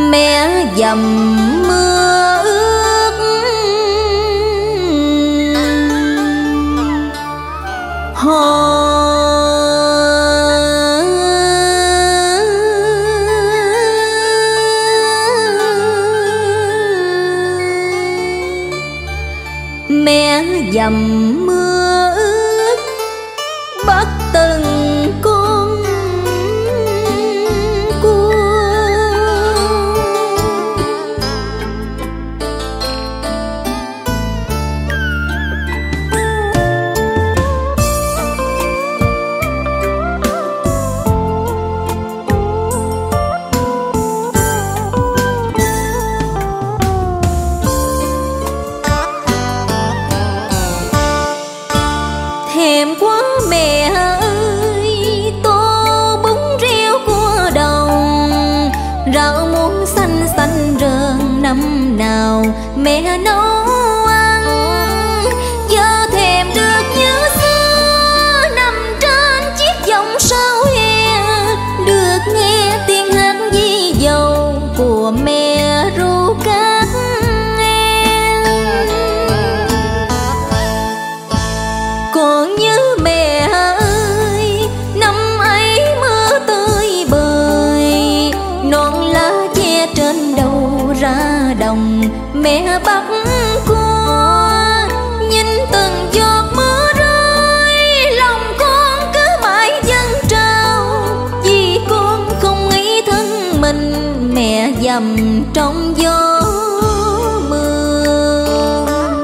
mẹ dầm mưa ướt. Mẹ dầm mưa ướt bắt từng con cua. Thèm quá mẹ ơi, tô bún riêu cua đồng, rau muống xanh xanh rơn năm nào mẹ nấu ăn. Giờ thèm được như xưa nằm trên chiếc giọng sao he, được nghe tiếng hát di dầu của mẹ ru cát. Còn như mẹ ơi, năm ấy mưa tươi bời, non lá che trên đầu ra đồng mẹ bắt cua. Nhìn từng giọt mưa rơi, lòng con cứ mãi dâng trào, vì con không nghĩ thân mình mẹ dầm trong gió mưa.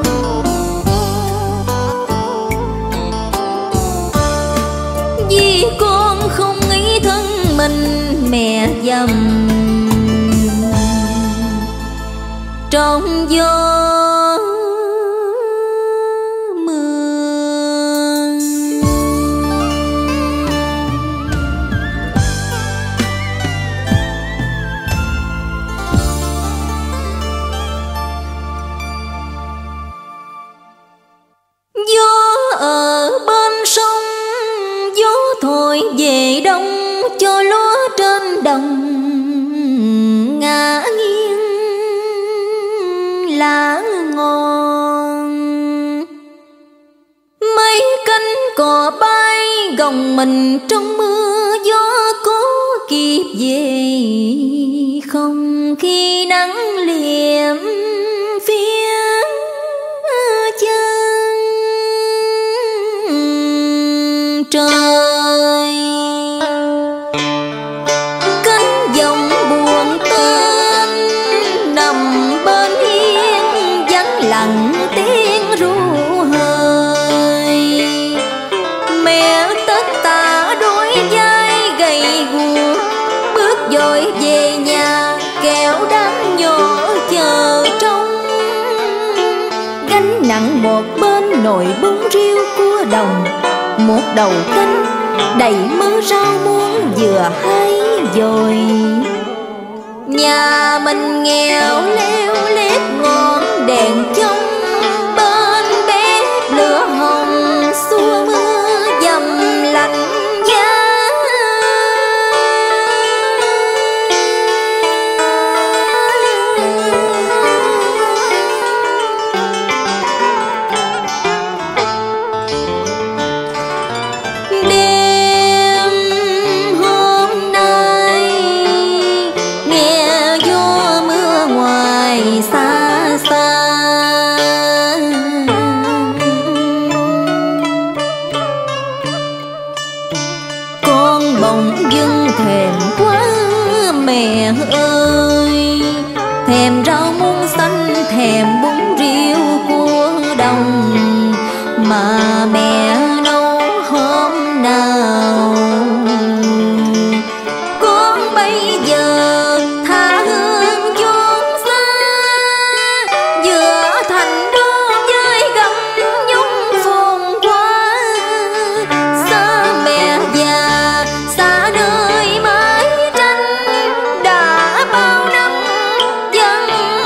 Vì con không nghĩ thân mình mẹ dầm trong gió mưa. Gió ở bên sông, gió thổi về đông cho lúa trên đồng ngả nghiêng lá ngon. Mấy cánh cò bay gồng mình trong mưa, gió có kịp về không khi nắng liệm phía chân trời. Cánh giọng buồn tên nằm bên yên, vắng lặng tiếng ru hơi. Mẹ tết tả đôi vai gầy guộc, bước vội về nhà kéo đám nhỏ chờ trông. Gánh nặng một bên nồi bún riêu cua đồng, một đầu canh đầy mớ rau muống vừa hái dồi. Nhà mình nghèo leo lét ngọn đèn trong, bên bếp lửa hồng xua mưa dầm lạnh giá. Mẹ ơi, thèm rau muống xanh, thèm bún riêu cua đồng, mà mẹ nấu hôm nào. Con bây giờ tha hương chốn xa, giữa thành đô với gấm nhung phồn hoa. Xa mẹ già, xa nơi mái tranh, đã bao năm dân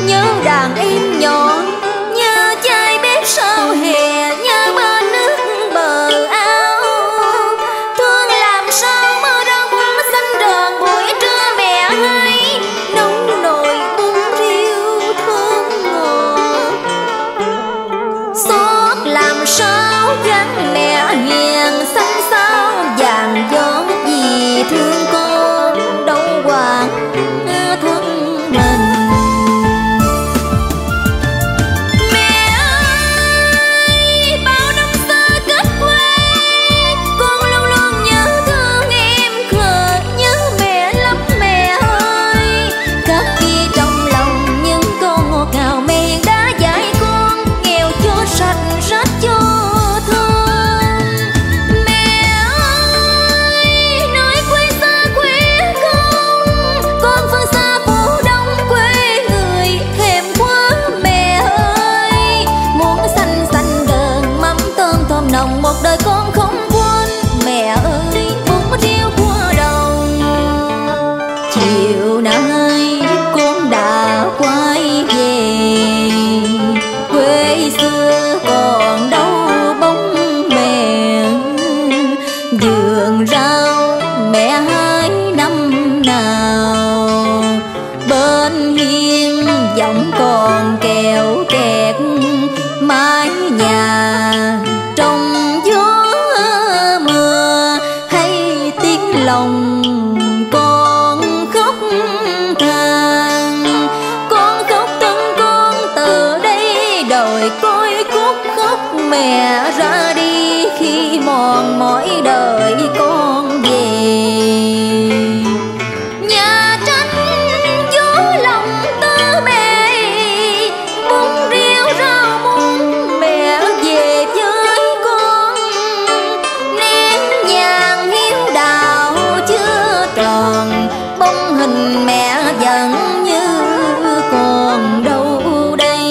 nhớ đàn em nhỏ, nhớ chai bếp sau hè, nhớ bên nước bờ ao. Thương làm sao mơ đông xanh đờn buổi trưa mẹ hay nấu nồi bún riêu thơm ngọt. Xót làm sao gắn mẹ hiền xanh xao vàng gió, vì thương con đâu quản thân mình. Mẹ ơi bao năm xa cách quê, con luôn luôn nhớ thương em khờ, nhớ mẹ lắm mẹ ơi. Khắc ghi trong lòng những câu ngọt ngào mẹ hiền đã dạy con, nghèo cho sạch rách cho thơm. Mẹ ơi nói quê xa quê con phương xa phố đông quê người thèm quá mẹ ơi. Muốn xanh xanh gần mắm tôm thơm nồng, một đời con không quên mẹ ơi. Bún riêu qua đồng chiều nay con đã quay về, quê xưa còn đâu bóng mẹ. Vườn rau mẹ hái năm nào, bên hiên giọng còn kèo kẹt, mái nhà trong gió mưa hay tiếng lòng con khóc than. Con khóc thân con từ đây đời côi cút, khóc mẹ ra đi khi mòn mỏi đời con về. Nhà tranh gió lòng tơ mẹ, bún riêu rau muống mẹ về với con. Nén nhang hiếu đạo chưa tròn, bóng hình mẹ vẫn như còn đâu đây.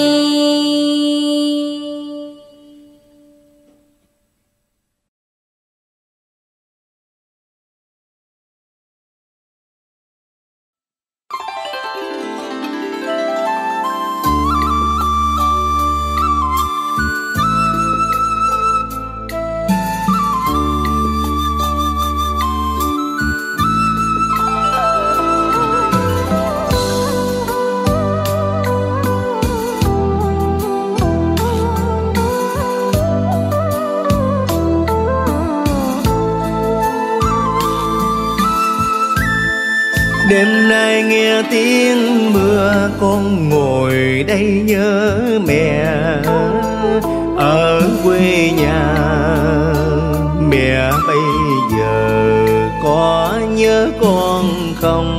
Đêm nay nghe tiếng mưa, con ngồi đây nhớ mẹ ở quê nhà. Mẹ bây giờ có nhớ con không?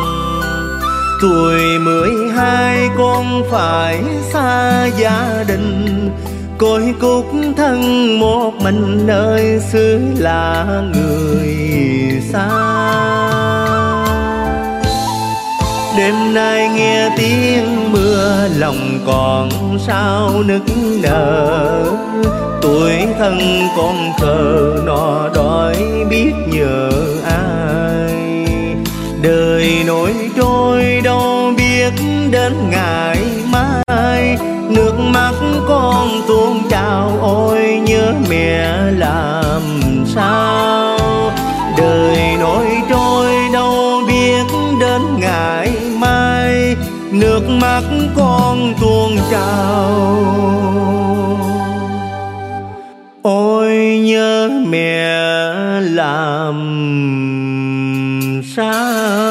Tuổi 12 con phải xa gia đình, côi cút thân một mình nơi xứ lạ người xa. Đêm nay nghe tiếng mưa, lòng còn sao nức nở. Tuổi thân con khờ nọ đói biết nhờ ai. Đời nổi trôi đâu biết đến ngày mai. Nước mắt con tuôn trào ôi nhớ mẹ làm sao. Đời nổi trôi đâu biết đến ngày mai. Nước mắt con tuôn trào ôi nhớ mẹ làm sao.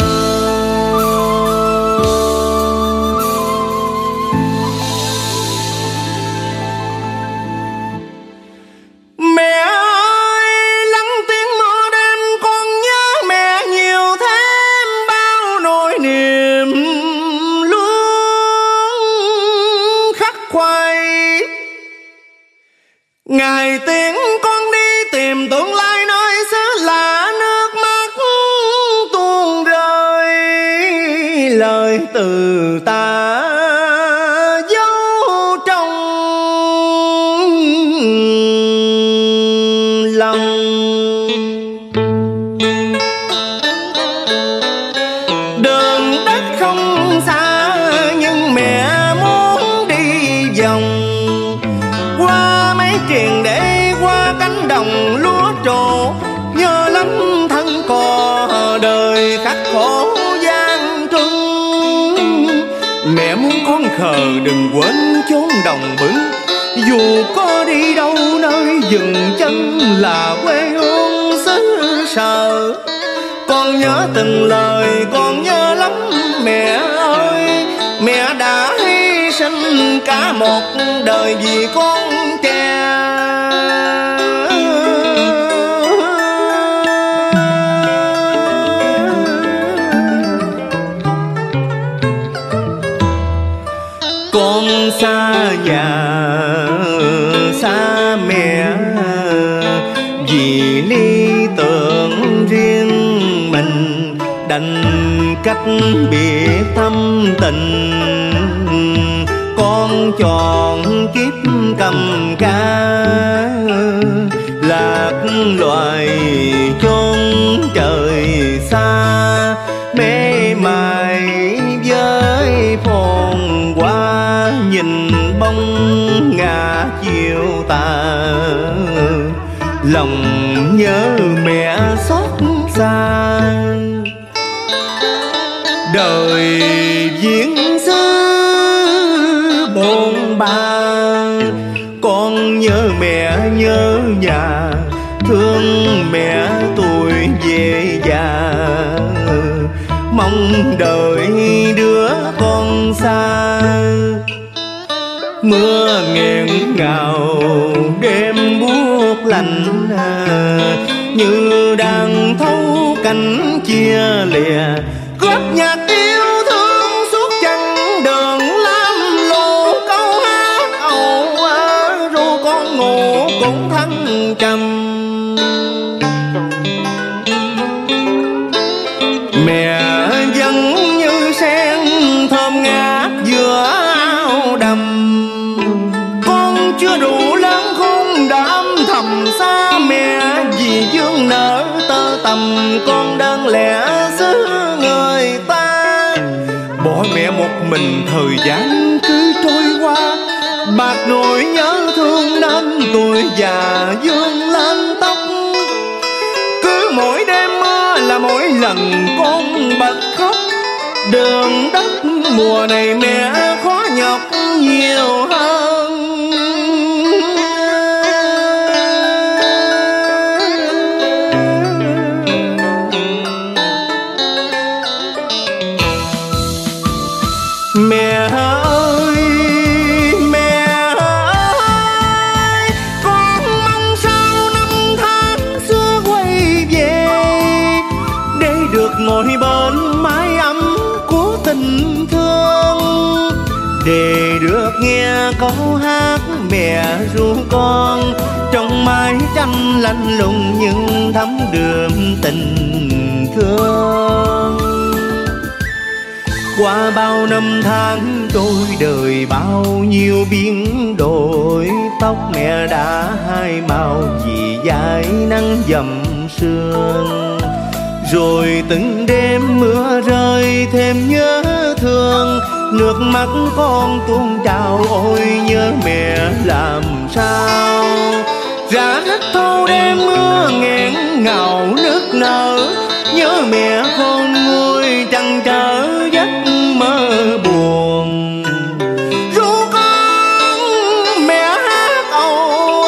Ngày tiếng con đi tìm tương lai nơi xứ lạ, nước mắt tuôn rơi lời từ ta giấu trong lòng. Đường đất không xa nhưng mẹ Mẹ muốn con khờ đừng quên chốn đồng bửng, dù có đi đâu nơi dừng chân là quê hương xứ sở. Con nhớ từng lời, con nhớ lắm mẹ ơi. Mẹ đã hy sinh cả một đời vì con trẻ. Con xa nhà xa mẹ vì lý tưởng riêng mình, đành cách biệt thâm tình. Con chọn kiếp cầm ca lạc loài chốn trời xa, mê mải với phồn hoa nhìn bóng ngả chiều tà. Lòng nhớ mẹ xót xa, đời viễn xứ bôn ba. Con nhớ mẹ nhớ nhà, thương mẹ tuổi về già. Mong đợi đứa con xa, mưa nghẹn ngào đêm buốt lạnh, như đang thấu cánh chia lìa. Góp nhạc yêu thương suốt chặng đường lam lộ, câu hát âu ru con ngủ cũng thăng trầm. Mẹ vẫn như sen thơm ngát giữa áo đầm, con chưa đủ lớn khôn đã âm thầm xa mẹ. Vì dương nở tơ tầm con đơn lẻ xứ người ta, bỏ mẹ một mình thời gian cứ trôi qua. Bạc nỗi nhớ thương nên tuổi già vương lên tóc, cứ mỗi đêm mưa là mỗi lần con bật khóc. Đường đất mùa này mẹ khó nhọc nhiều hơn. Mẹ ơi, mẹ ơi, con mong sao năm tháng xưa quay về, để được ngồi bên mái ấm của tình thương, để được nghe câu hát mẹ ru con trong mái tranh lạnh lùng nhưng thắm đượm tình thương. Qua bao năm tháng trôi đời bao nhiêu biến đổi, tóc mẹ đã hai màu vì dãi nắng dầm sương. Rồi từng đêm mưa rơi thêm nhớ thương, nước mắt con tuôn trào ôi nhớ mẹ làm sao. Ra rất thâu đêm mưa nghẹn ngào nức nở, nhớ mẹ khôn nguôi trăn trở giấc mơ buồn. Ru con mẹ hát âu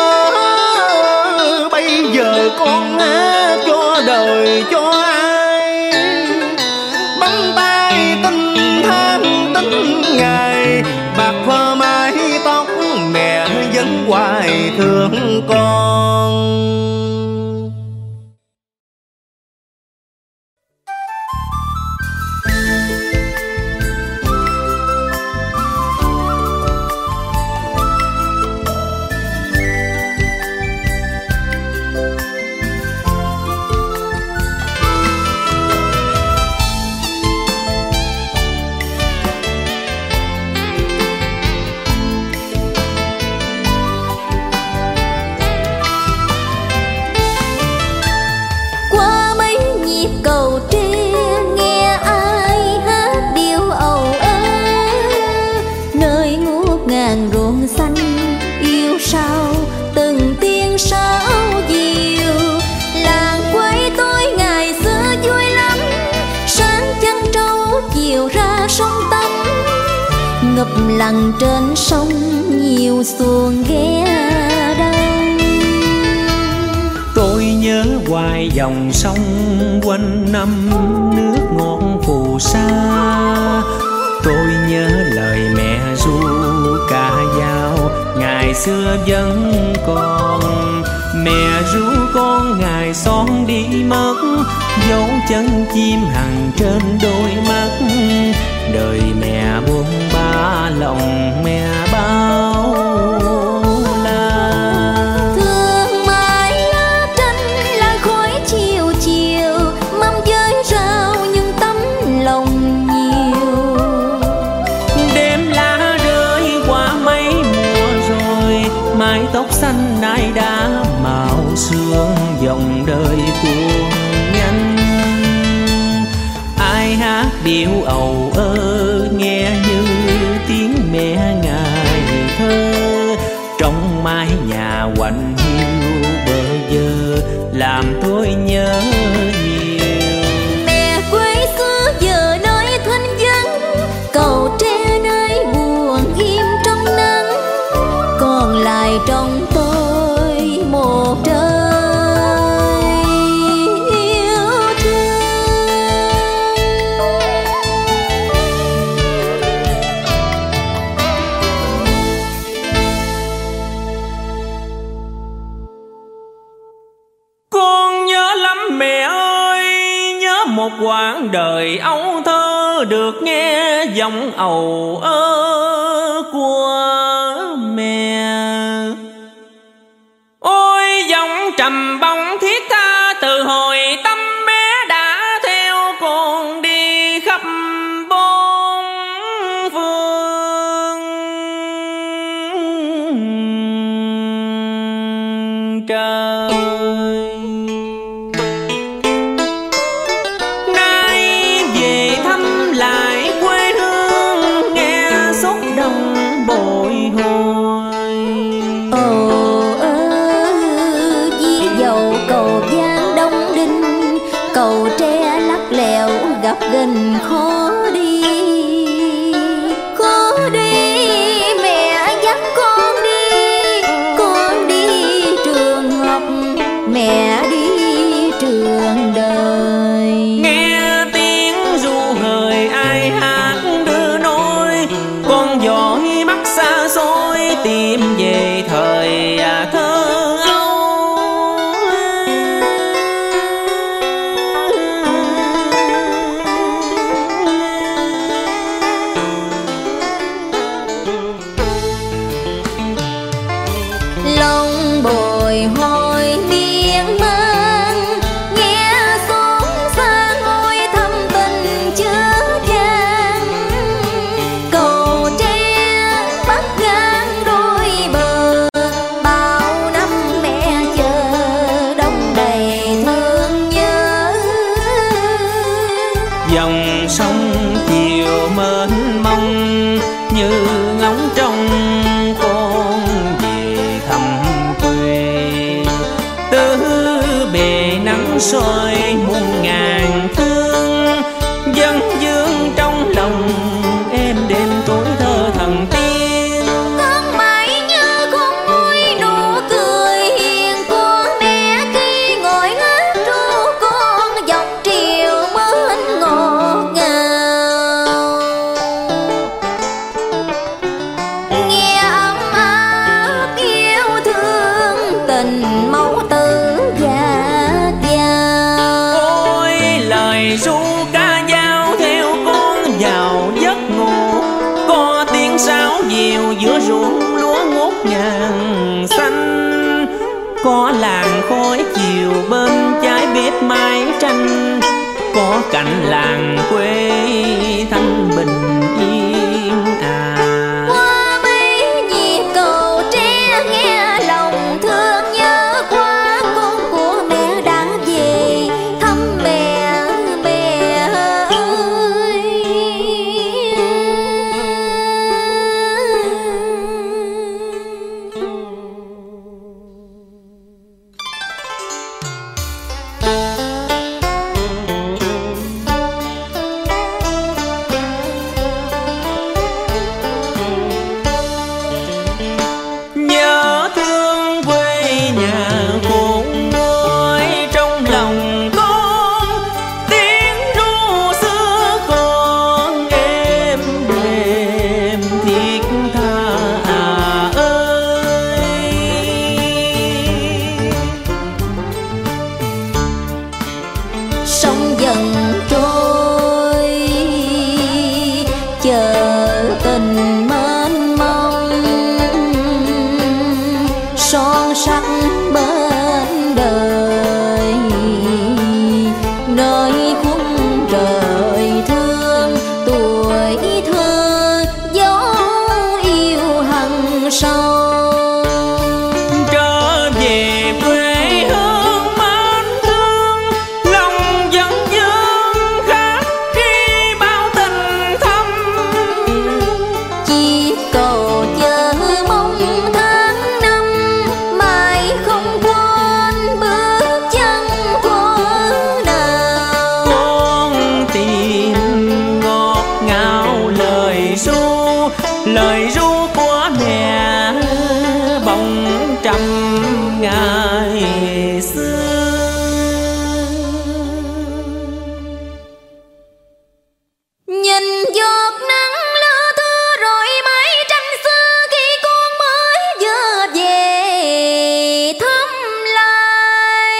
bây giờ con hát cho đời cho ai. Bắn tay tinh than tính ngày, bạc phơ mái tóc mẹ vẫn hoài thương con. ngập lặng trên sông nhiều xuồng ghe đông. Tôi nhớ hoài dòng sông quanh năm nước ngọt phù sa. Tôi nhớ lời mẹ ru ca dao ngày xưa vẫn còn. Mẹ ru con ngày son đi mất, dấu chân chim hằn trên đôi mắt. Đời mẹ buông ba lòng mẹ bao la. Thương mãi lá tranh làng khói chiều chiều, mâm với rau nhưng tấm lòng nhiều. Đêm lá rơi qua mấy mùa rồi, mái tóc xanh nay đã màu sương. Dòng đời buồn nhanh, ai hát điệu ầu ơ nghe như tiếng mẹ ngày thơ. Trong mái nhà quạnh hiu bơ vơ làm tôi nhớ nhiều. Mẹ quê xưa giờ nơi thanh vắng, cầu tre nơi buồn im trong nắng. Còn lại trong tôi một trời yêu thương. Con nhớ lắm mẹ ơi, nhớ một quãng đời ấu thơ được nghe giọng ầu ơ của mẹ. Ôi giọng trầm bóng thiết tha từ hồi tâm bé đã theo con đi khắp bốn phương trời. Nay về thăm lại quê hương, nghe xúc động bồi hồi. Dí dầu cầu Giang Đông Đinh, cầu tre lắc lẻo gặp gần khó đi. Khó đi mẹ dắt con đi trường học, mẹ đi trường đời. Nghe tiếng ru hời ai hát đưa nôi, con dõi mắt xa xôi tìm về thời thơ ấu. Lòng bồi hồi miên man, nghe xốn xa ngôi thâm tình chứa chan. Cầu tre bắt ngang đôi bờ, bao năm mẹ chờ đông đầy thương nhớ. Dòng sông chiều mênh mông như ngóng trong con về thăm quê. Từ bề nắng soi muôn ngàn thương, dân dương trong lòng em đêm tối thơ thần tiên. Con mãi nhớ con môi nụ cười hiền của mẹ khi ngồi hát ru con dọc triều mến ngọt ngào. Nghe ấm áp yêu thương tình mẫu tử gạt vào. Ôi lời ru ca dao theo con vào giấc ngủ, có tiếng sáo diều giữa ruộng lúa ngút ngàn xanh. Có làng khói chiều bên trái bếp mái tranh, có cảnh làng quê thanh bình yên à. Qua mấy nhịp cầu tre nghe lòng thương nhớ quá, con của mẹ đã về thăm mẹ ơi. lời ru của mẹ bồng trăm ngày xưa. Nhìn giọt nắng lưa thưa rồi mái tranh xưa khi con mới vừa về thăm lại.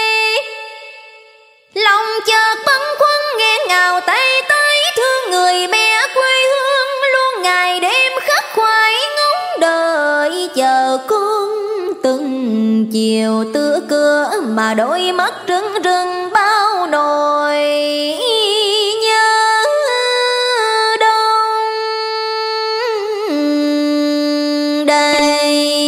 Lòng chợt bâng khuâng nghe ngào tay tới thương người mẹ quê hương luôn ngày đêm khắc khoải ngóng đợi chờ con từng chiều tựa cửa mà đôi mắt rưng rưng bao nỗi nhớ đông đầy.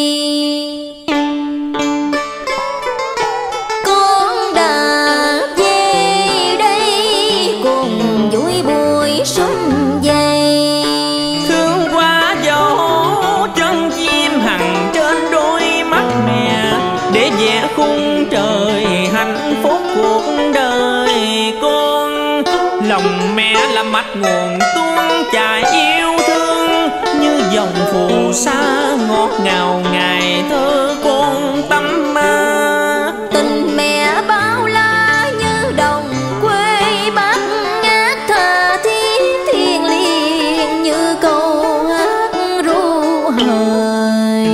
Con đã về đây cùng vui buổi xuân dày, thương qua dấu chân chim hằn trên đôi mắt mẹ để vẽ khung trời hạnh phúc cuộc đời con. Lòng mẹ là mạch nguồn tuôn chảy yêu thương như dòng phù sa ngọt ngào ngày thơ con tâm ma. tình mẹ bao la như đồng quê bát ngát tha thiết thiêng liêng như câu hát ru hời.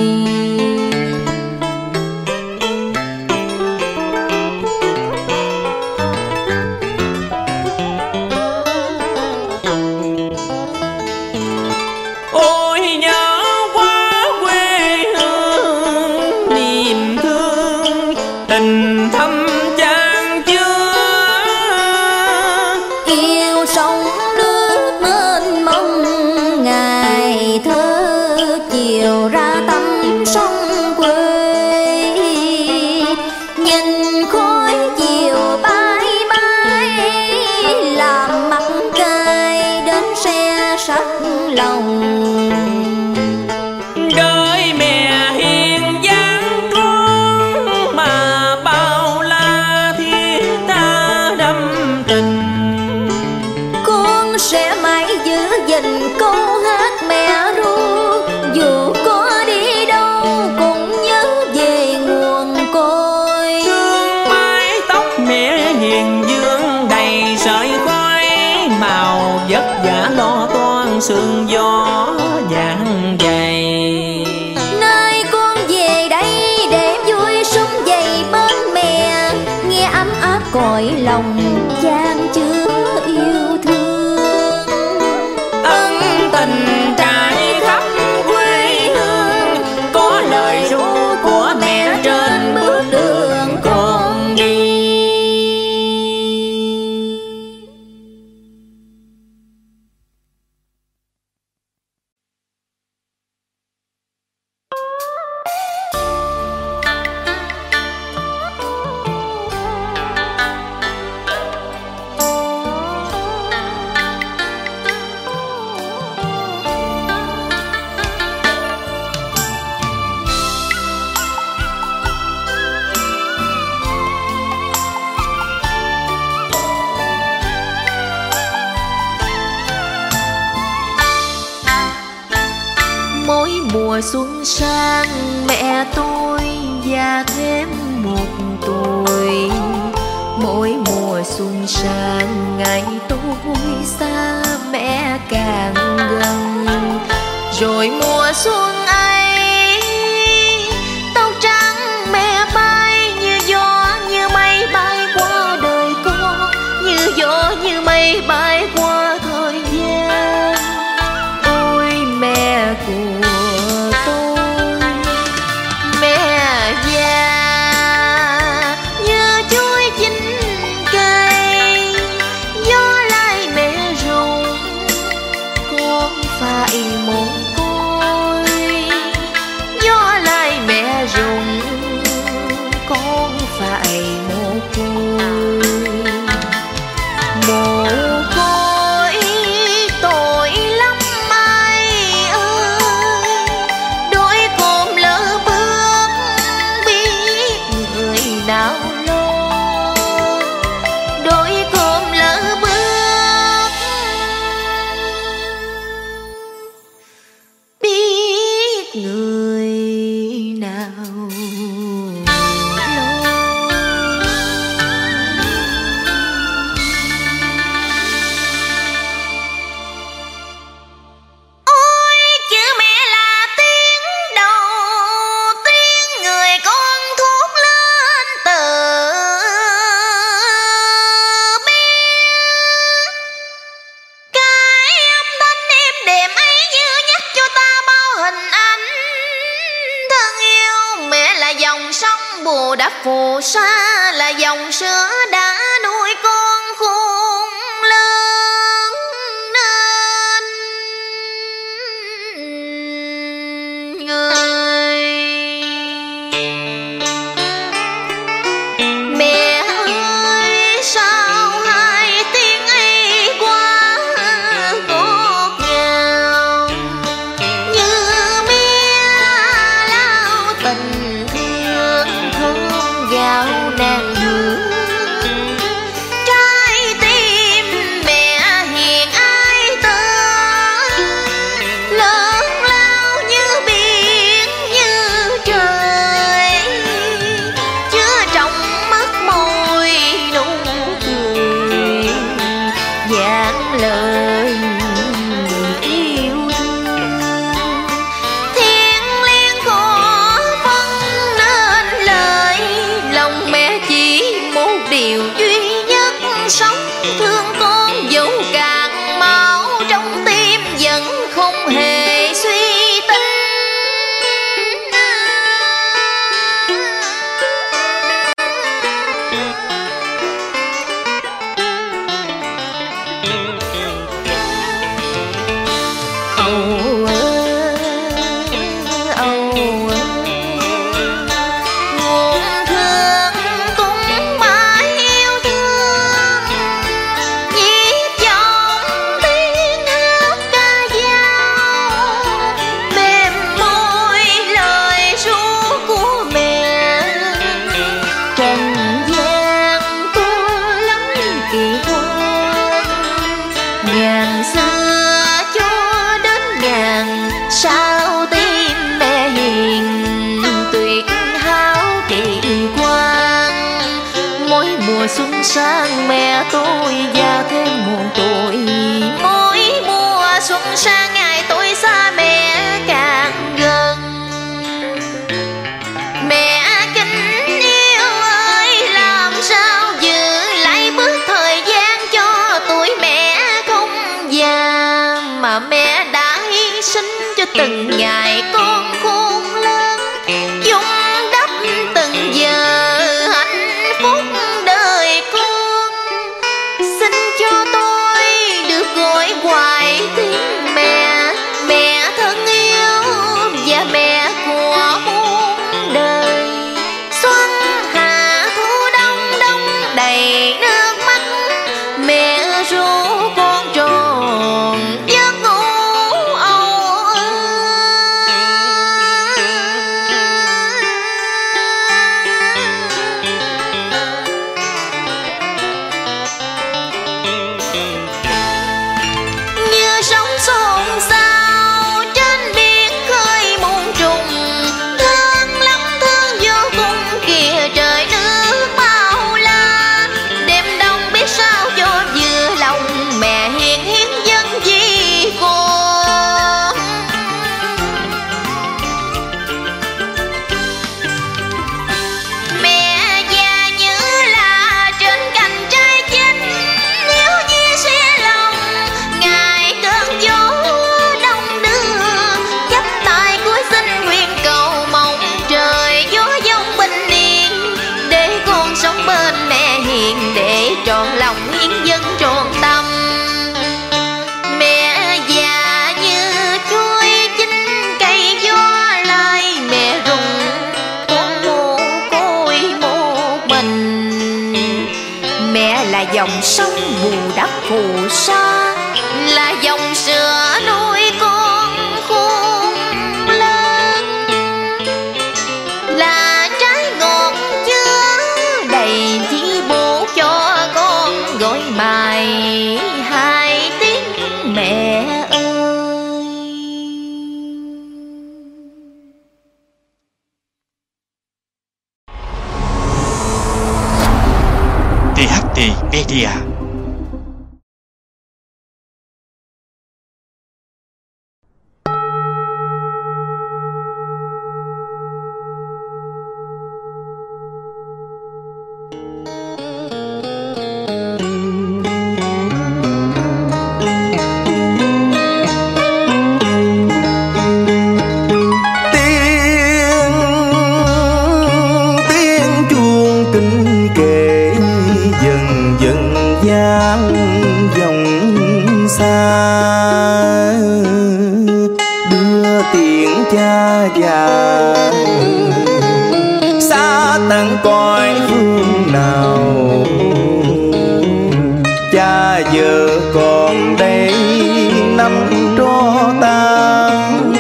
Ôi nhớ quá quê hương niềm thương tình thâm chan chứa, Yêu sông nước mênh mông ngày thơ chiều ra tắm sông quê. Nhìn khói chiều bay bay làm mặt cay đến xe sắt lòng. đời mẹ hiền dáng con mà bao la thiết tha đâm tình. Con sẽ mãi giữ gìn câu hát mẹ ru, dù có đi đâu cũng nhớ về nguồn cội. Thương mái tóc mẹ hiền dương đầy sợi khói màu vất vả lo toan sương gió vàng dày. Nơi con về đây để vui sum vầy bên mẹ, nghe ấm áp cõi lòng chan chứa yêu thương. Ân tình trải khắp quê hương có lời ru của mẹ trên bước đường con đi. Mỗi mùa xuân sang mẹ tôi già thêm một tuổi. Mỗi mùa xuân sang ngày tôi xa mẹ càng gần. Rồi mùa xuân ấy tóc trắng mẹ bay như gió như mây bay qua đời con, như gió như mây bay qua thời gian. Ôi mẹ của tôi, mẹ già như chuối chín cây, gió lai mẹ rụng con phải mồ côi. dòng sông Bù Đắp phù sa, là dòng sữa đã nuôi con khôn lớn nên người. Mẹ ơi sao hai tiếng ấy quá ngọt ngào, như mía lao tình thương thơm gạo nàng hương. Trái tim mẹ hiền ai tới, lớn lao như biển như trời, chứa trong mắt môi nụ cười, dạng lời yêu thương. Thiên liêng khó phân nên lời, lòng mẹ chỉ một điều duy nhất, sống thương con dẫu cạn máu trong tim vẫn không hề suy tính. Âu ơi, âu ơi, nguồn thương cũng mãi yêu thương, nhịp dòng tiếng hát ca dao, mềm môi lời ru của mẹ. Trần gian tôi lắm kỳ quan, ngàn xưa cho đến ngàn, sao tim mẹ hiền tuyệt hảo kỳ quan. Mỗi mùa xuân sang mẹ tôi già thêm một tuổi, mỗi mùa xuân sang ngày tôi xa mẹ càng gần. Mẹ kính yêu ơi, làm sao giữ lại bước thời gian cho tuổi mẹ không già, mà mẹ đã hy sinh cho từng ngày con khôn lớn, dung đắp từng giờ hạnh phúc đời con. Xin cho tôi được gọi hoài tiếng mẹ, mẹ thân yêu và mẹ của muôn đời. Xuân hạ thu đông, đông đầy nước mắt, mẹ ru con tròn giấc ngủ âu ơi. Như sóng xôn xao trên biển khơi muôn trùng, thương lắm thương vô cùng kìa trời nước bao la. Đêm đông biết sao cho vừa lòng, mẹ hiền hiến dân vì con. Mẹ già như là trên cành trái chín, nếu như xe lòng ngài cơn gió đông đưa, chắp tay cuối xin nguyện cầu mong trời gió giông bình yên, để con sống bên mẹ hiền, để trọn lòng hiến dân trọn tâm. Mẹ già như chuối chín cây gió lai, mẹ rụng con mồ côi một mình. Mẹ là dòng sông Bù Đắp phù sa, là dòng sữa nuôi con khôn lớn, là trái ngọt chứa đầy chi bố cho con gọi mài hai tiếng mẹ ơi. THT Media. cha già, xa tận cõi phương nào. Cha giờ còn đây nằm tro tàn,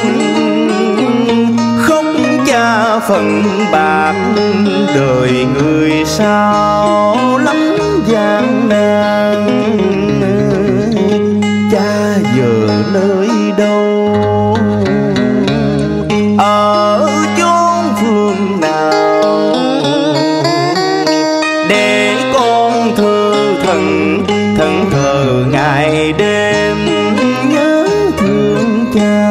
khóc cha phần bạc đời người sao lắm gian nan. Cha giờ nơi đâu, ở chốn phương nào, để con thơ thần thờ ngày đêm nhớ thương cha.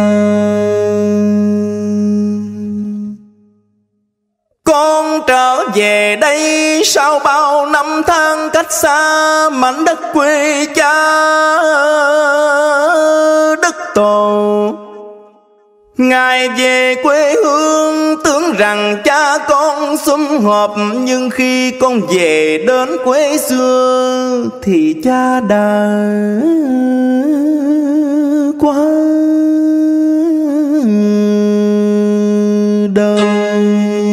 Con trở về đây sau bao năm tháng cách xa mảnh đất quê cha đất tổ. Ngài về quê hương tưởng rằng cha con sum họp, nhưng khi con về đến quê xưa thì cha đã qua đời.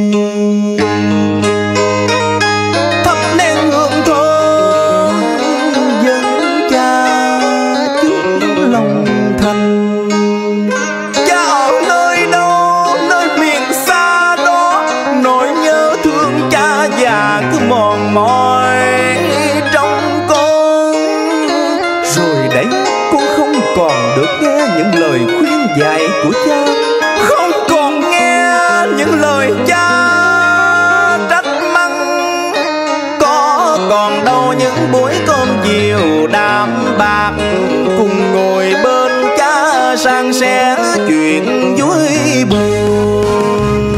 Thắp nén hương thơm dân cha trước lòng thành. Cha ở nơi đâu, nơi miền xa đó, nỗi nhớ thương cha già cứ mòn mỏi trong con. Rồi đấy, con không còn được nghe những lời khuyên dạy của cha, không còn nghe những lời cha trách mắng. Có còn đâu những buổi cơm chiều đạm bạc, cùng ngồi bên cha san sẻ chuyện vui buồn.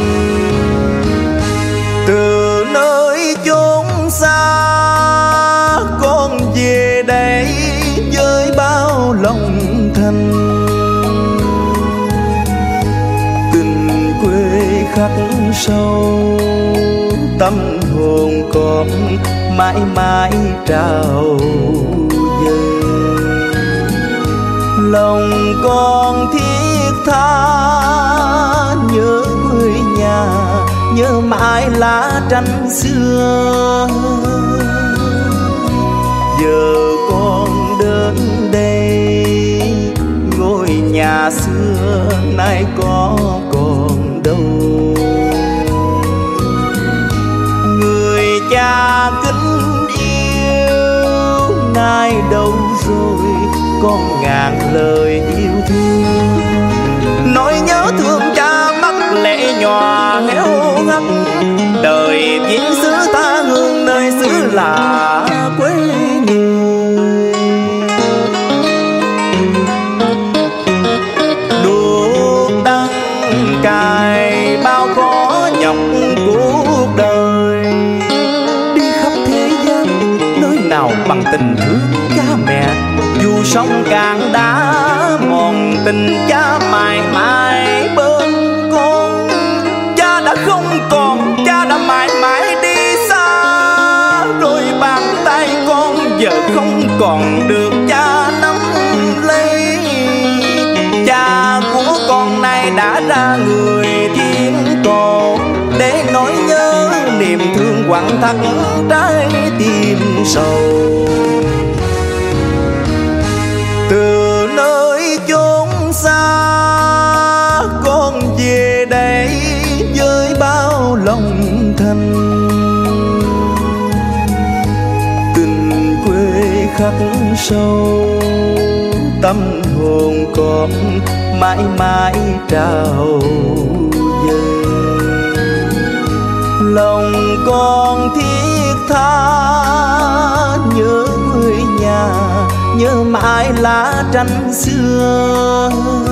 Từ nơi chốn xa con về đây với bao lòng thành, tình quê khắc sâu tâm hồn con mãi mãi trao dâng. Lòng con thiết tha nhớ quê nhà, nhớ mãi lá tranh xưa. Giờ con đến đây ngôi nhà xưa nay có còn đâu. Người cha kính yêu nay đâu rồi, con ngàn lời yêu thương. Nỗi nhớ thương cha mắt lệ nhòa héo hắt, đời viễn xứ ta hương nơi xứ lạ quê người. Đuốc đắng cài bao khó nhọc cuộc đời, đi khắp thế gian nơi nào bằng tình thương cha mẹ. Dù sông cạn đã mòn tình cha mãi mãi bên con. Cha đã không còn, cha đã mãi mãi đi xa. Đôi bàn tay con giờ không còn được cha nắm lấy. Cha của con nay đã ra người thiên cổ, để nỗi nhớ niềm thương quặn thắt trái tim sầu. Từ nơi chốn xa con về đây với bao lòng thành, tình quê khắc sâu tâm hồn con mãi mãi trao dâng. Lòng con thiết tha nhớ quê nhà, nhớ mãi lá tranh xưa.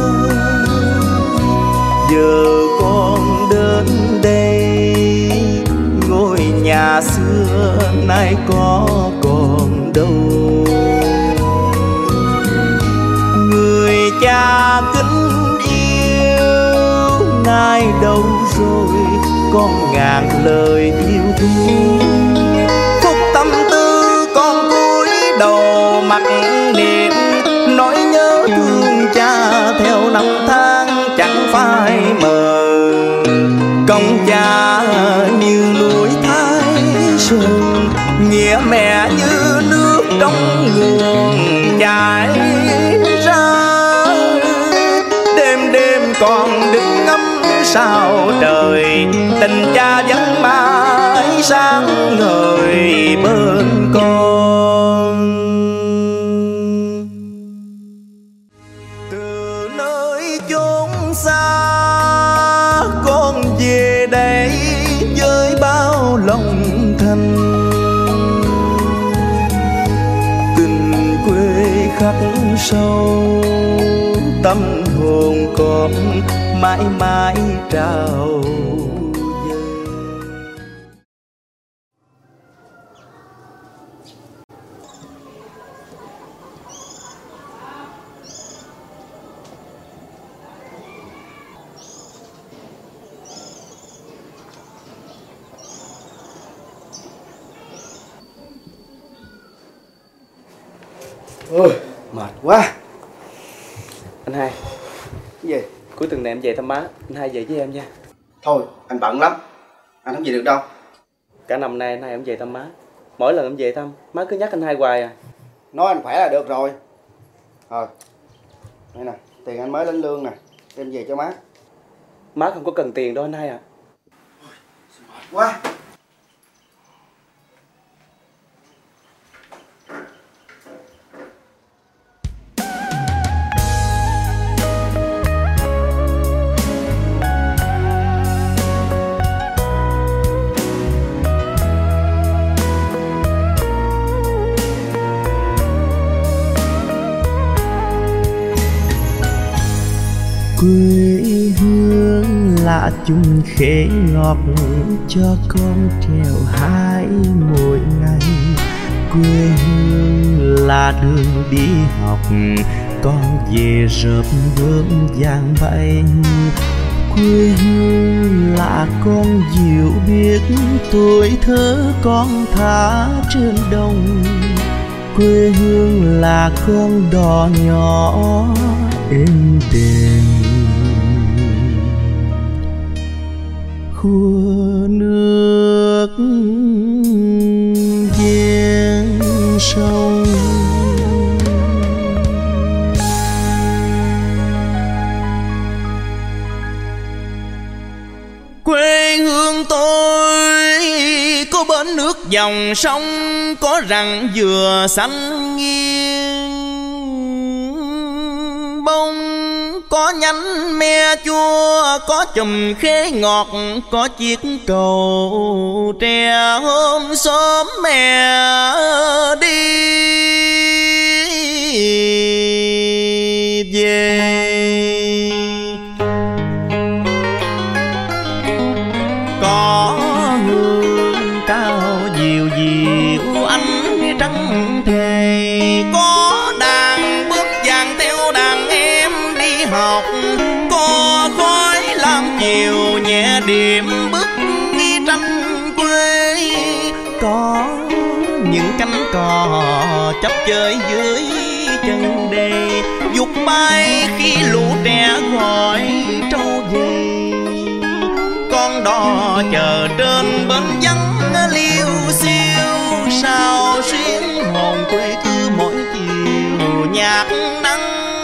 Giờ con đến đây ngôi nhà xưa nay có còn đâu. Người cha kính yêu nay đâu rồi, con ngàn lời yêu thương. Phúc tâm tư con cúi đầu mặc niệm, nỗi nhớ thương cha theo năm tháng chẳng phai mờ. còn đứng ngắm sao trời, tình cha vẫn mãi sáng ngời bên con. Từ nơi chốn xa con về đây với bao lòng thành, tình quê khắc sâu tâm hồn con mãi mãi trao dâng. Ôi, mệt quá. Anh Hai, Cái gì? cuối tuần này em về thăm má, anh Hai về với em nha. Thôi, anh bận lắm, anh không về được đâu. Cả năm nay anh Hai em về thăm má. Mỗi lần em về thăm, má cứ nhắc anh Hai hoài à. Nói anh khỏe là được rồi. Thôi, đây nè, tiền anh mới lên lương nè, đem về cho má. Má không có cần tiền đâu anh Hai à. Mệt quá. Quê hương lạ chung khế ngọt cho con trèo hái mỗi ngày. Quê hương là đường đi học, con về rợp bướm vàng bay. Quê hương là con diệu biết tuổi thơ con thả trên đồng. Quê hương là con đò nhỏ êm đềm, khua nước ven sông. Quê hương tôi có bến nước dòng sông, có rặng dừa xanh nghiêng bông, có nhánh me chua, có chùm khế ngọt, có chiếc cầu tre hôm sớm mẹ đi về. Có hương cao dịu dịu ánh trắng thề, có đàn bước vàng theo đàn em đi học, có khói lam chiều nhẹ điểm bức ghi tranh quê, có những cánh cò chấp chơi dưới chân đê, dục bay khi lũ trẻ gọi trâu về. Con đò chờ trên bến vắng liêu xiêu, sao xuyến hồn quê cứ mỗi chiều nhạc nắng.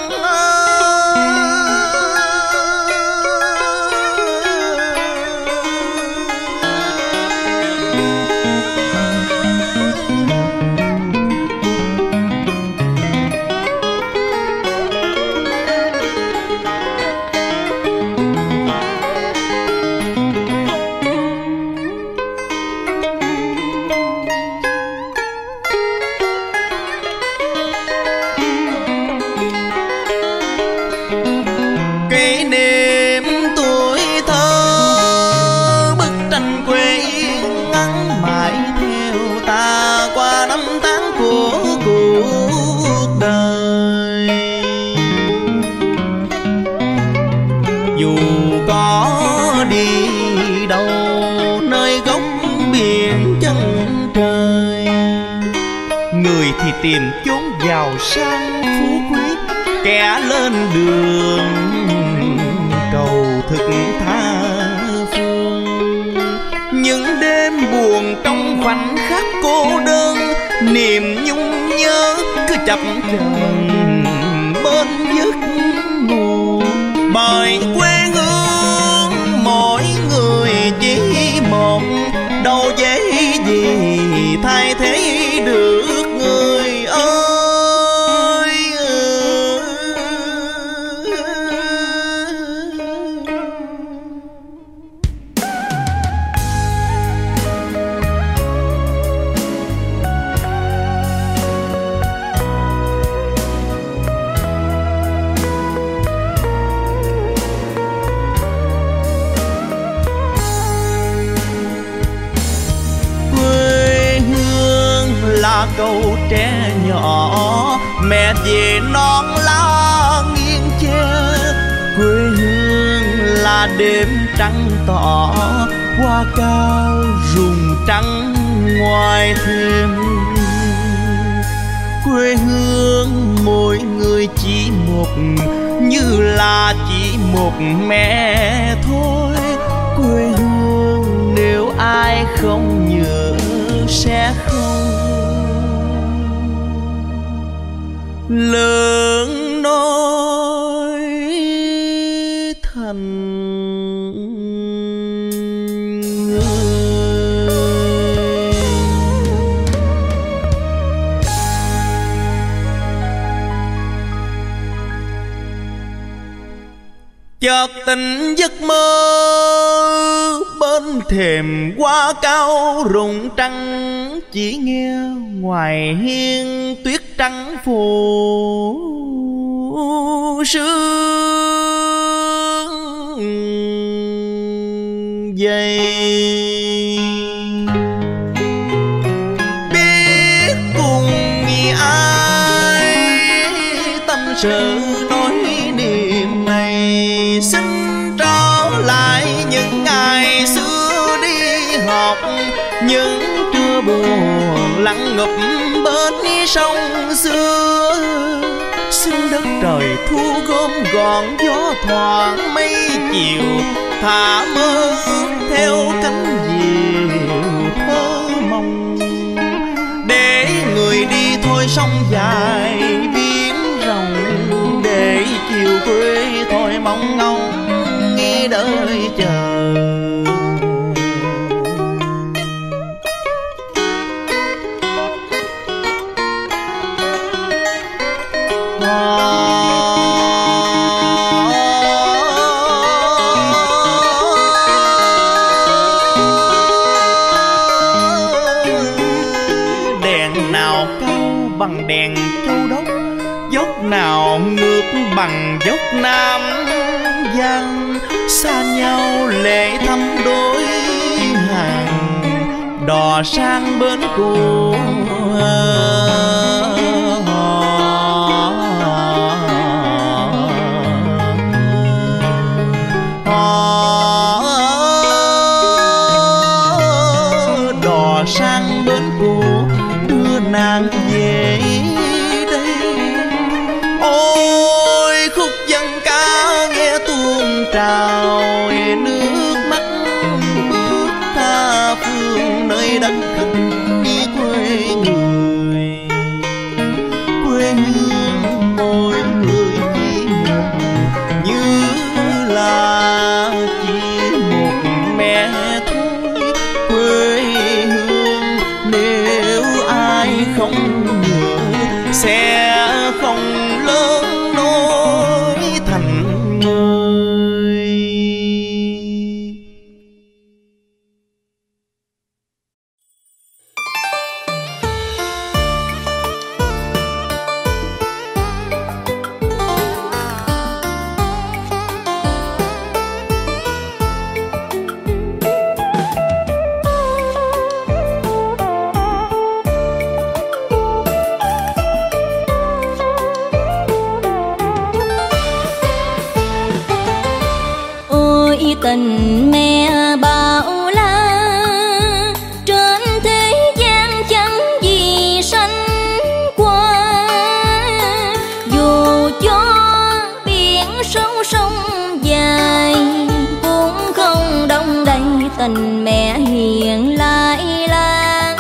Thì tìm chốn giàu sang phú quý, kẻ lên đường cầu thực tha phương. Những đêm buồn trong khoảnh khắc cô đơn, niềm nhung nhớ cứ chập chờn bên giấc ngủ. Bởi quê qua câu trẻ nhỏ. Mẹ về non lá nghiêng che, quê hương là đêm trắng tỏ, hoa cao rụng trắng ngoài thềm. Quê hương mỗi người chỉ một, như là chỉ một mẹ thôi. Quê hương nếu ai không nhớ sẽ không lớn nói thành người. Chợt tỉnh giấc mơ bên thềm hoa cao rụng trăng, chỉ nghe ngoài hiên tuyết trắng phủ sương dày. Biết cùng ai tâm sự nói niềm này, xin trở lại những ngày xưa đi học, những trưa buồn lặng ngập bên sông xưa. Xin đất trời thu gom gọn gió thoảng mây chiều, thả mơ theo cánh diều thơ mộng. Để người đi thôi sông dài biển rộng, để chiều quê thôi mong ngóng nghĩ đợi chờ. Đèn nào cao bằng đèn Châu Đốc, dốc nào ngược bằng dốc Nam Giang. Xa nhau lệ thăm đôi hàng, đò sang bến của đò sang bến của đưa nàng về đây. Ôi khúc dân ca nghe tuôn trào, nước mắt bước tha phương nơi đất khách đi quê người. Quê hương mỗi người chỉ một, như là chỉ một mẹ thôi. Quê hương nếu ai không nhớ sẽ không lớn nổi thành người. Tình mẹ bao la, trên thế gian chẳng gì sánh qua. Dù cho biển sâu sông dài, cũng không đông đầy tình mẹ hiền lai lang.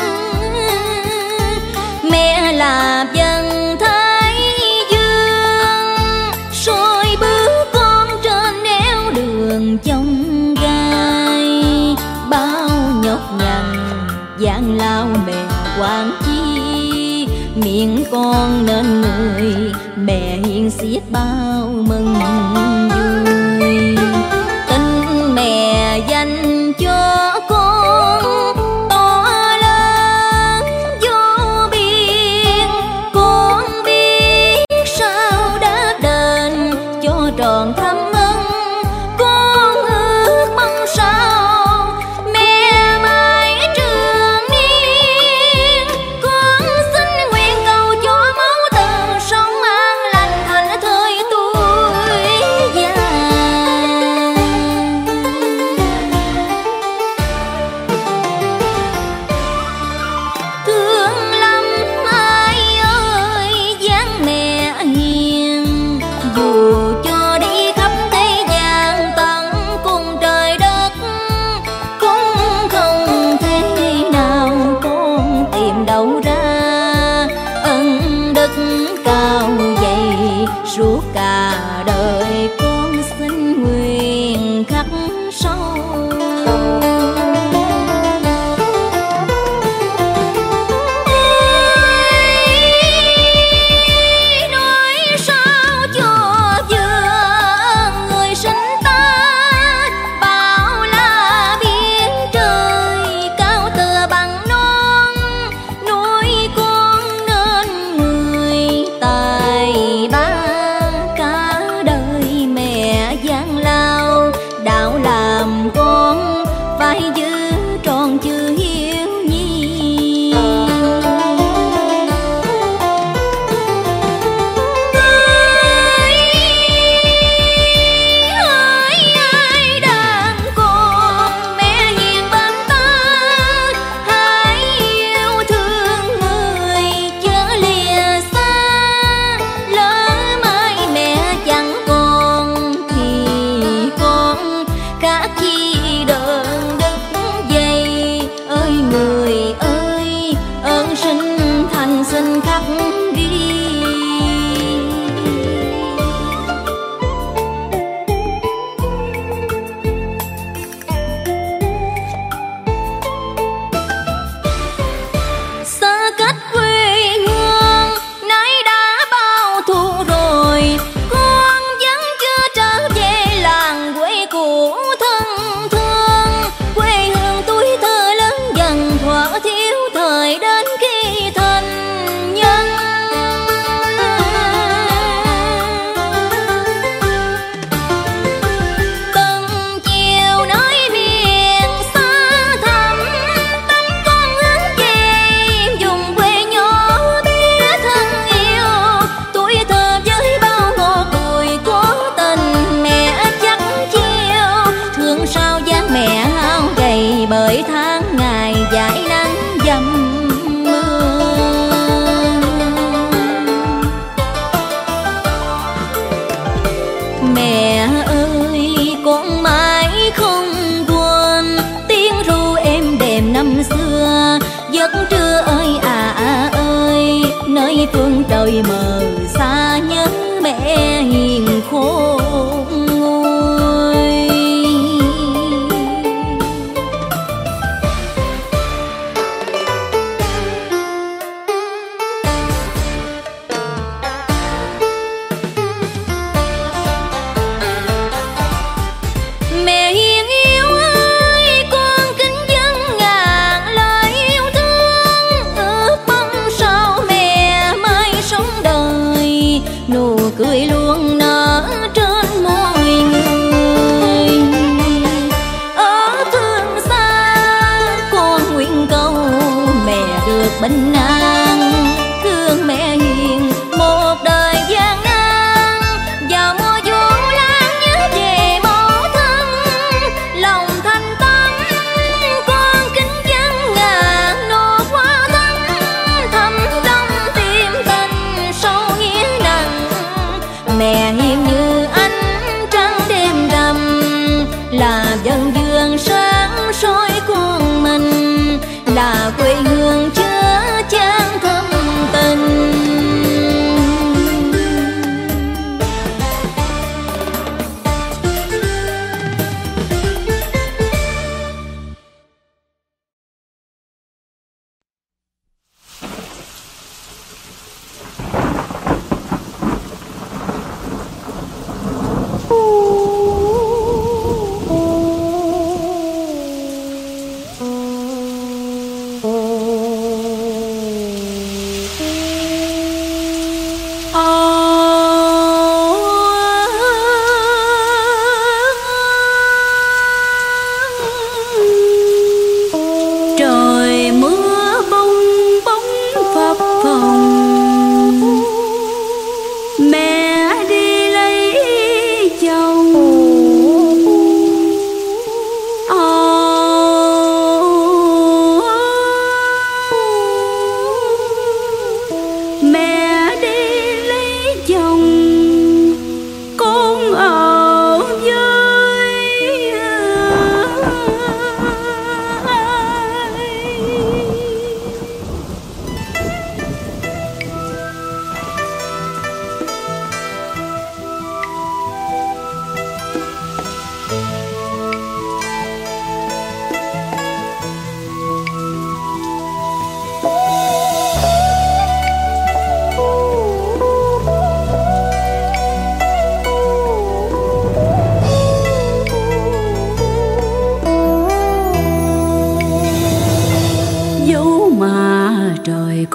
Mẹ là dân Thái Dương, soi bước con trên nẻo đường chông gian lao mẹ quản chi. Miệng con nên người mẹ hiền xiết bao mừng vui. Tình mẹ dành cho con to lớn vô biên, con biết sao đáp đền cho tròn thâm ân. Con ước mong sao mẹ mãi trường niên, con xin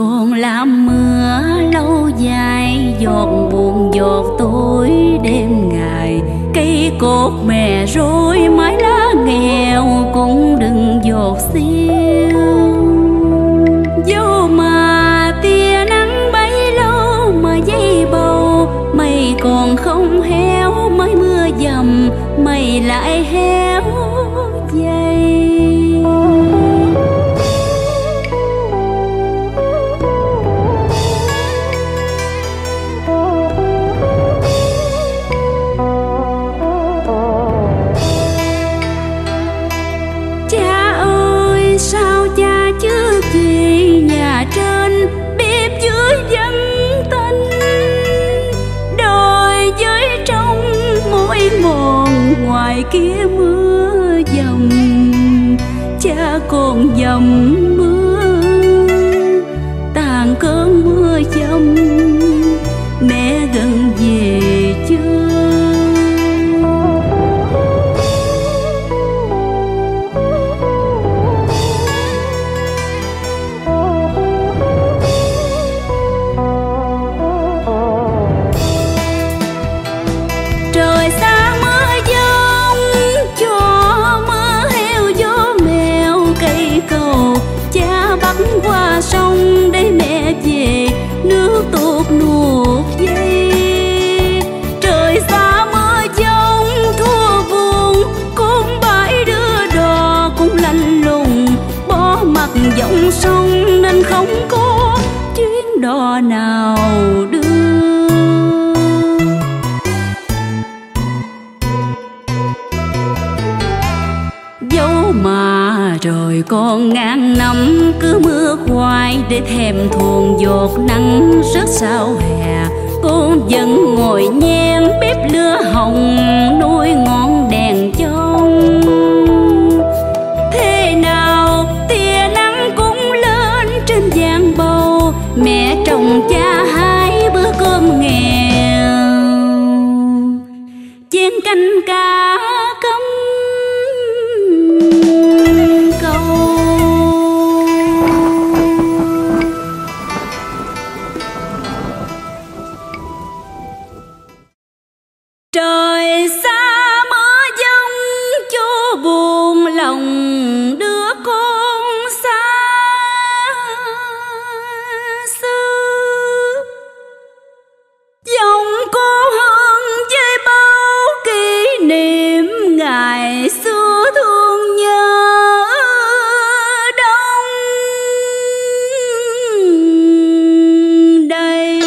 còn làm mưa lâu dài, giọt buồn giọt tối đêm ngày. Cây cột mẹ rối mái lá nghèo cũng đừng giọt xiêu. Dẫu mà tia nắng bấy lâu mà dây bầu, mây còn không héo mới mưa dầm, mây lại héo dây. Cha ơi sao cha chưa về nhà trên, bếp dưới dân tình đòi với trong mỗi mòn ngoài kia mưa dầm. Cha còn dầm mưa tàn cơn mưa dầm, mẹ gần về chưa? Trời xa mưa giông cho mưa heo gió mèo cây cầu. Cha bắt qua sông để mẹ về, nước tuột nuột dây. Trời xa mưa giông thua buồn, con bãi đưa đò cũng lạnh lùng. Bỏ mặt dòng sông nên không có chuyến đò nào đưa. Dẫu mà trời còn ngàn năm cứ mưa khoai để thèm thuồng giọt nắng rất sao hè. Con vẫn ngồi nhen bếp lửa hồng nuôi ngọn đèn trong. Thế nào tia nắng cũng lên trên giang bầu, mẹ trồng cha hai bữa cơm nghèo. Chén canh cá cắm câu. Trời xa mưa giông cho buồn lòng đứa con xa xứ. Dòng cô Hương với bao kỷ niệm ngày xưa thương nhớ đông đầy.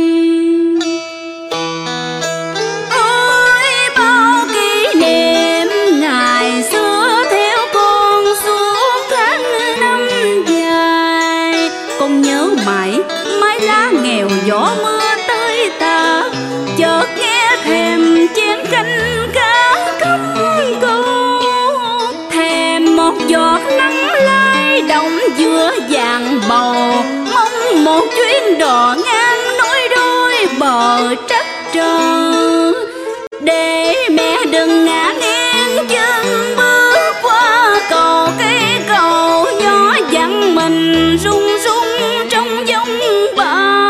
Ôi bao kỷ niệm ngày xưa theo con suốt tháng năm dài. Con nhớ mãi mái lá nghèo gió mưa tới ta, chợt nghe thèm chén canh cá cắm câu. Thèm một giọt nắng lai động giữa vàng bầu, mong một chuyến đò ngang nối đôi bờ trắc trở. Để mẹ đừng ngã nghiêng chân bước qua cầu, cây cầu gió dặn mình rung rung trong giông bão.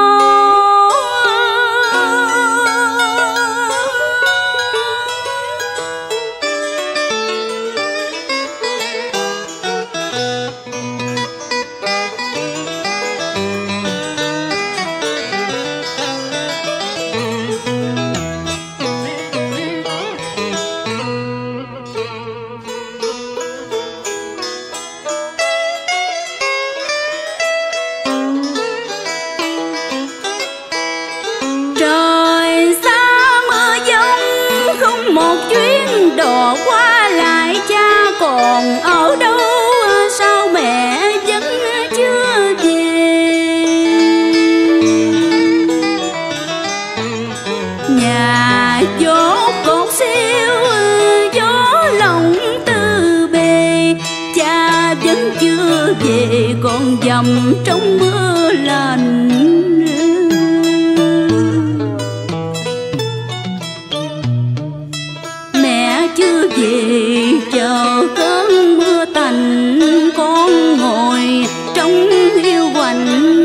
Trời xa mưa giông không một chuyến đò qua lại, cha còn ở đâu sao mẹ vẫn chưa về? Nhà gió còn siêu gió lòng từ bề, cha vẫn chưa về còn dầm trong mưa lạnh. Mẹ chưa về chờ cơn mưa tạnh, con ngồi trong hiu quạnh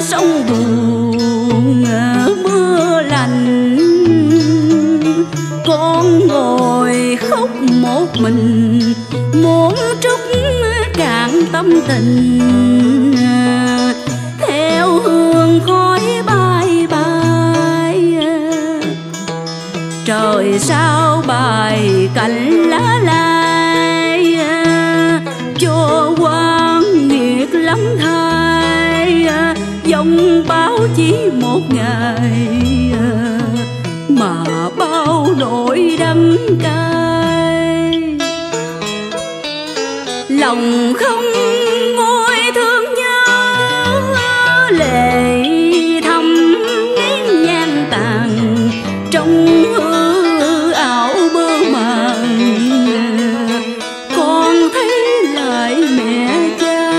sông buồn mưa lạnh, con ngồi khóc một mình muốn trút cạn tâm tình. Theo hương khói bay bay, trời sao bài cành lá lai, cho quan nghiệt lắm thay. Dòng báo chỉ một ngày mà bao nỗi đắng cay. Lòng không nguôi thương nhớ, lệ thầm nén nhang tàn trong hư ảo mơ màng. Con thấy lại mẹ cha,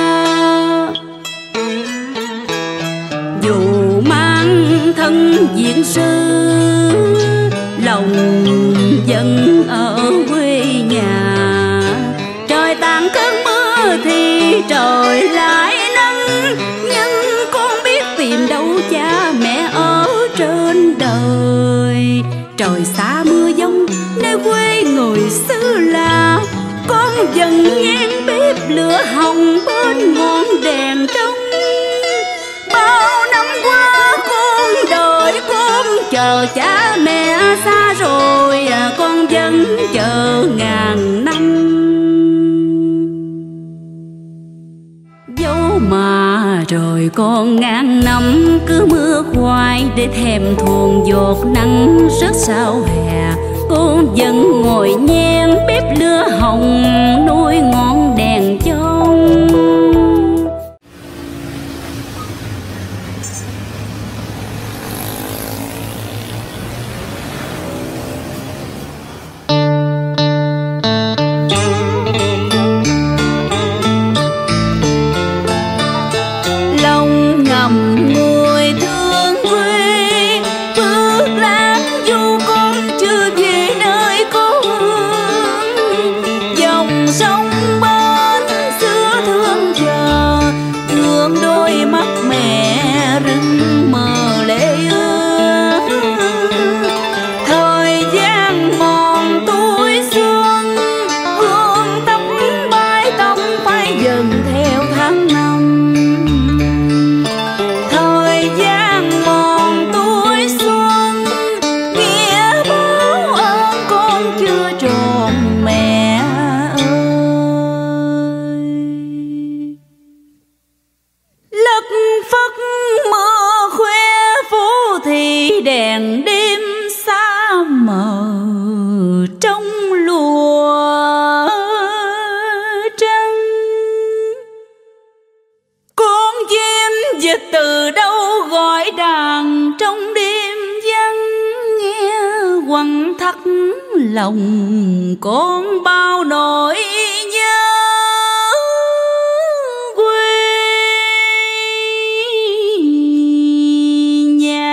dù mang thân diện sư, lòng vẫn ở quê nhà. Trời tàn cơn mưa thì trời lại nắng, nhưng con biết tìm đâu cha mẹ ở trên đời. Trời xa mưa giông nơi quê người xứ lạ, con dần nhen bếp lửa hồng bên ngọn đèn trong. Bao năm qua con đợi con chờ cha mẹ xa rồi, con vẫn chờ ngàn năm. Dẫu mà trời con ngàn năm cứ mưa khoai để thèm thuồng giọt nắng rất sao hè, con vẫn ngồi nhen bếp lửa hồng nuôi ngọn đèn trong. Đèn đêm xa mờ trong lùa trăng, con chim dịch từ đâu gọi đàn trong đêm vắng. Nghe quặn thắt lòng con bao nỗi nhớ quê nhà.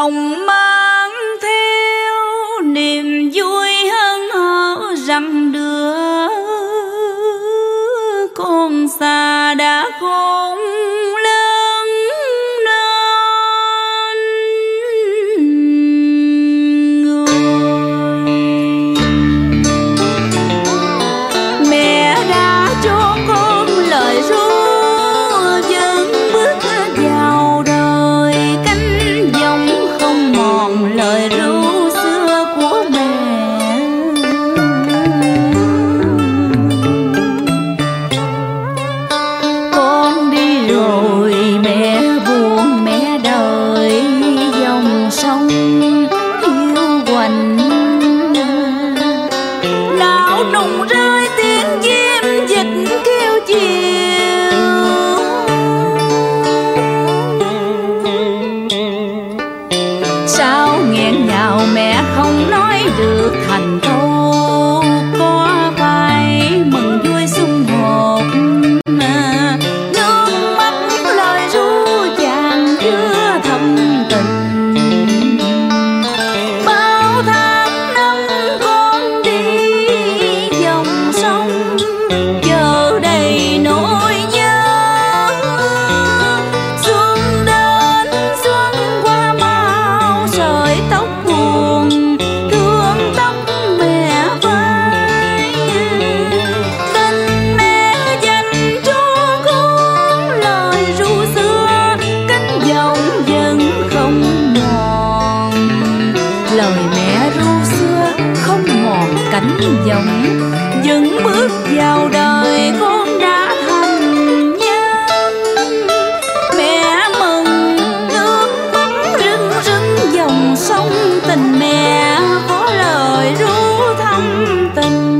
lòng mang theo niềm vui hân hở rằng đứa con xa đã khôn lớn nên người. Mẹ đã cho con lời ru dẫn bước vào đời, cánh dòng không mòn lời ru xưa của mẹ. Con đi rồi mẹ buồn mẹ đời dòng sông hiu quạnh, não nùng rơi tiếng chim dịch kêu chiều. Sao nghẹn ngào mẹ không nói được thành câu, có phải mừng vui sum họp mà nước mắt lời ru chàng chưa thâm tình. Bao tháng năm con đi dòng sông, giờ đây nỗi nhớ. Xuân đến xuân qua mau sợi tóc buồn, thương tóc mẹ vai. Tình mẹ dành cho con lời ru xưa, cánh dòng vẫn không mòn. Lời mẹ ru xưa không mòn cánh dòng, vẫn bước vào đời con đã thành nhân. Mẹ mừng nước mắt rưng rưng dòng sông, tình mẹ có lời ru thâm tình.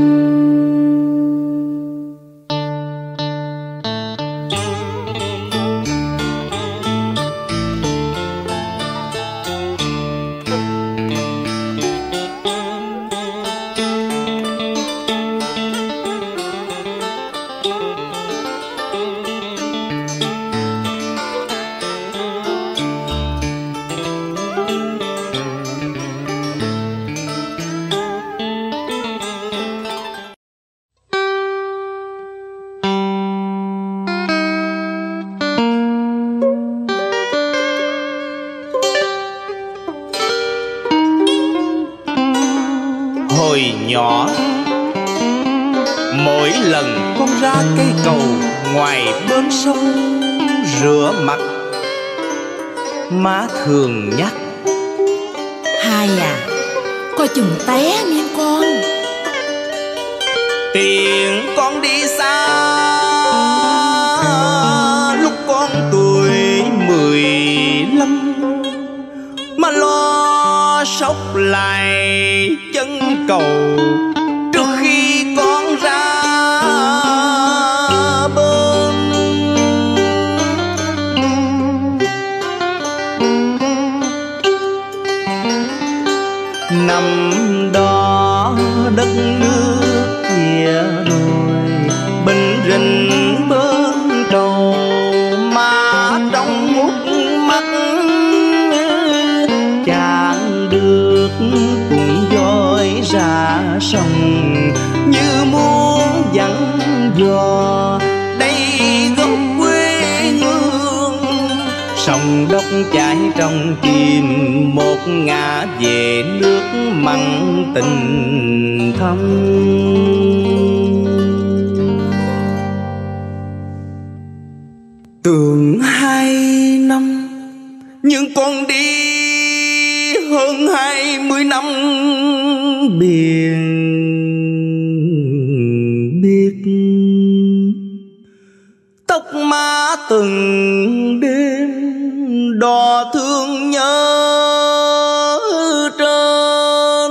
Hồi nhỏ, mỗi lần con ra cây cầu ngoài bên sông rửa mặt, má thường nhắc: Hai à, coi chừng té nghe con. Tiền con đi xa lúc con tuổi 15, mà lo sốc lại chân cầu trước khi con ra bên. Năm đó đất nước chia đôi, bình rình bên cầu mà trong hút mắt chàng được cùng dõi ra sông, như muốn dặn dò đây gốc quê hương. Sông đốc chảy trong chim một ngả về nước mặn tình thâm. Tưởng 2 năm nhưng con đi hơn 20 năm biển biết. Tóc má từng đêm đò thương nhớ trên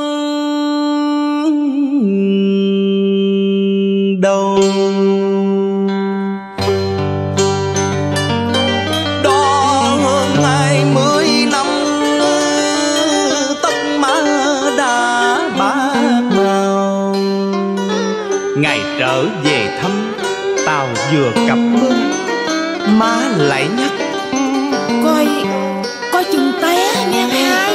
đầu. Đó hơn 20 năm tóc má đã bạc màu. Ngày trở về thăm tàu vừa cập bến, má lại nhắc: Coi coi chừng té nghe hai.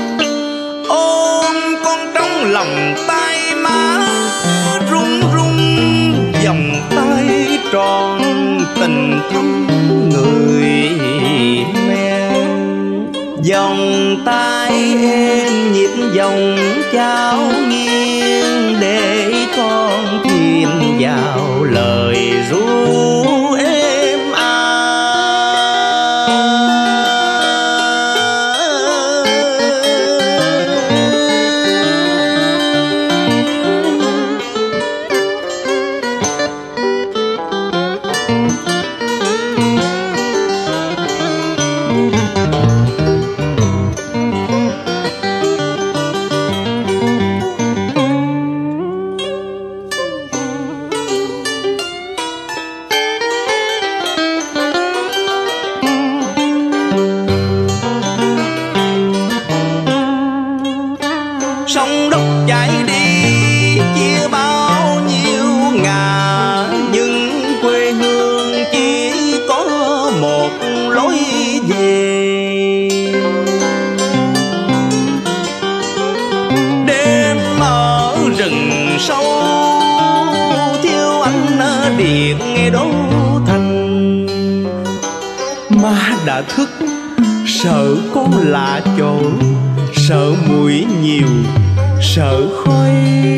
Ôm con trong lòng tay má run run, vòng tay tròn tình thắm người mẹ. Vòng tay em nhịp dòng trao nghiêng, để con thêm vào lời ru em sông đất chảy đi chia bao nhiêu ngả, nhưng quê hương chỉ có một lối về. Đêm ở rừng sâu thiếu anh điện nghe đố thành, má đã thức sợ con lạ chỗ, sợ muỗi nhiều, sợ khói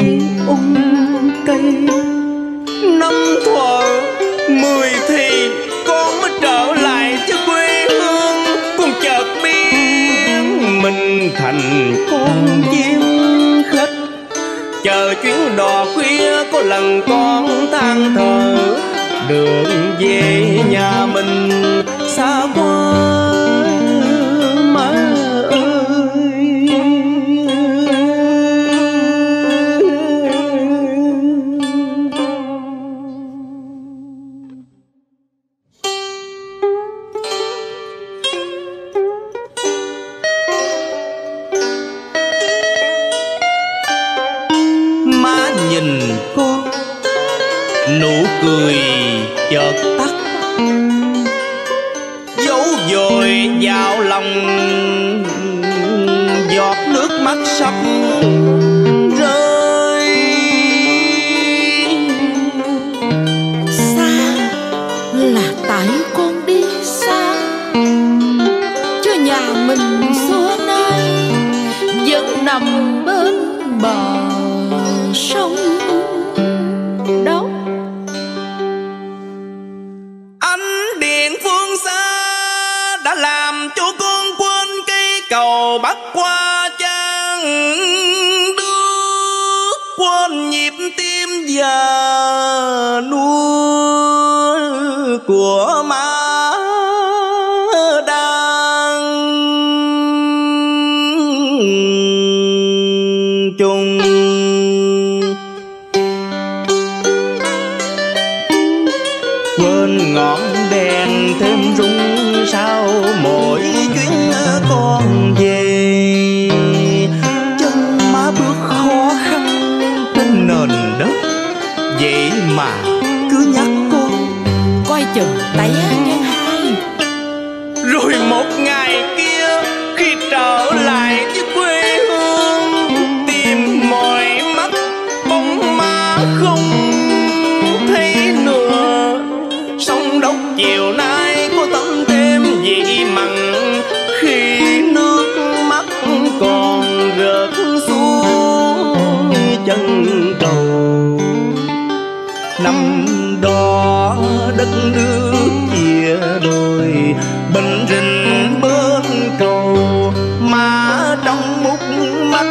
cây. Năm thuở 10 thì con mới trở lại cho quê hương, con chợt biết mình thành con chim khách. Chờ chuyến đò khuya có lần con than thở, đường về nhà mình xa quá má ơi. Má nhìn con nụ cười chợt tắt, giấu dội vào lòng giọt nước mắt sắp rơi. Xa là tại con đi xa, cho nhà mình xưa nay vẫn nằm bên bờ sông đó. Ánh điện phương xa đã làm cho con quên cây cầu bắc qua trang nước, quên nhịp tim già nua của má đang chung. Quên ngọn đèn thêm rung sao mỗi chuyến con về, chân má bước khó khăn trên nền đất, vậy mà cứ nhắc con Coi chừng té nghe hai. rồi một ngày kia khi trở lại với quê hương, tìm mọi mắt bóng má không thấy nữa. Sông đốc chiều nay có tắm thêm vị mặn, khi nước mắt còn rớt xuống chân cầu. Năm đó đất nước chia đôi, bình rình bên cầu, mà trong mút mắt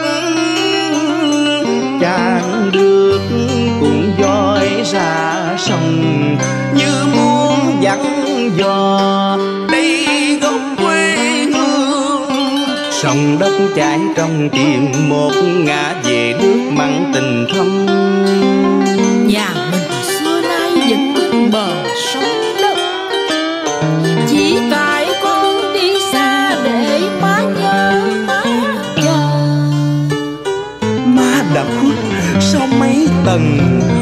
chàng được cùng voi ra sông, như muốn dặn dò đây gốc quê hương. Sông đất chảy trong tim một ngã về nước mặn tình thâm, Nhà mình xưa nay vẫn bên bờ sông đất, chỉ tại con đi xa để má nhớ má chờ. má đã khuất sau mấy tầng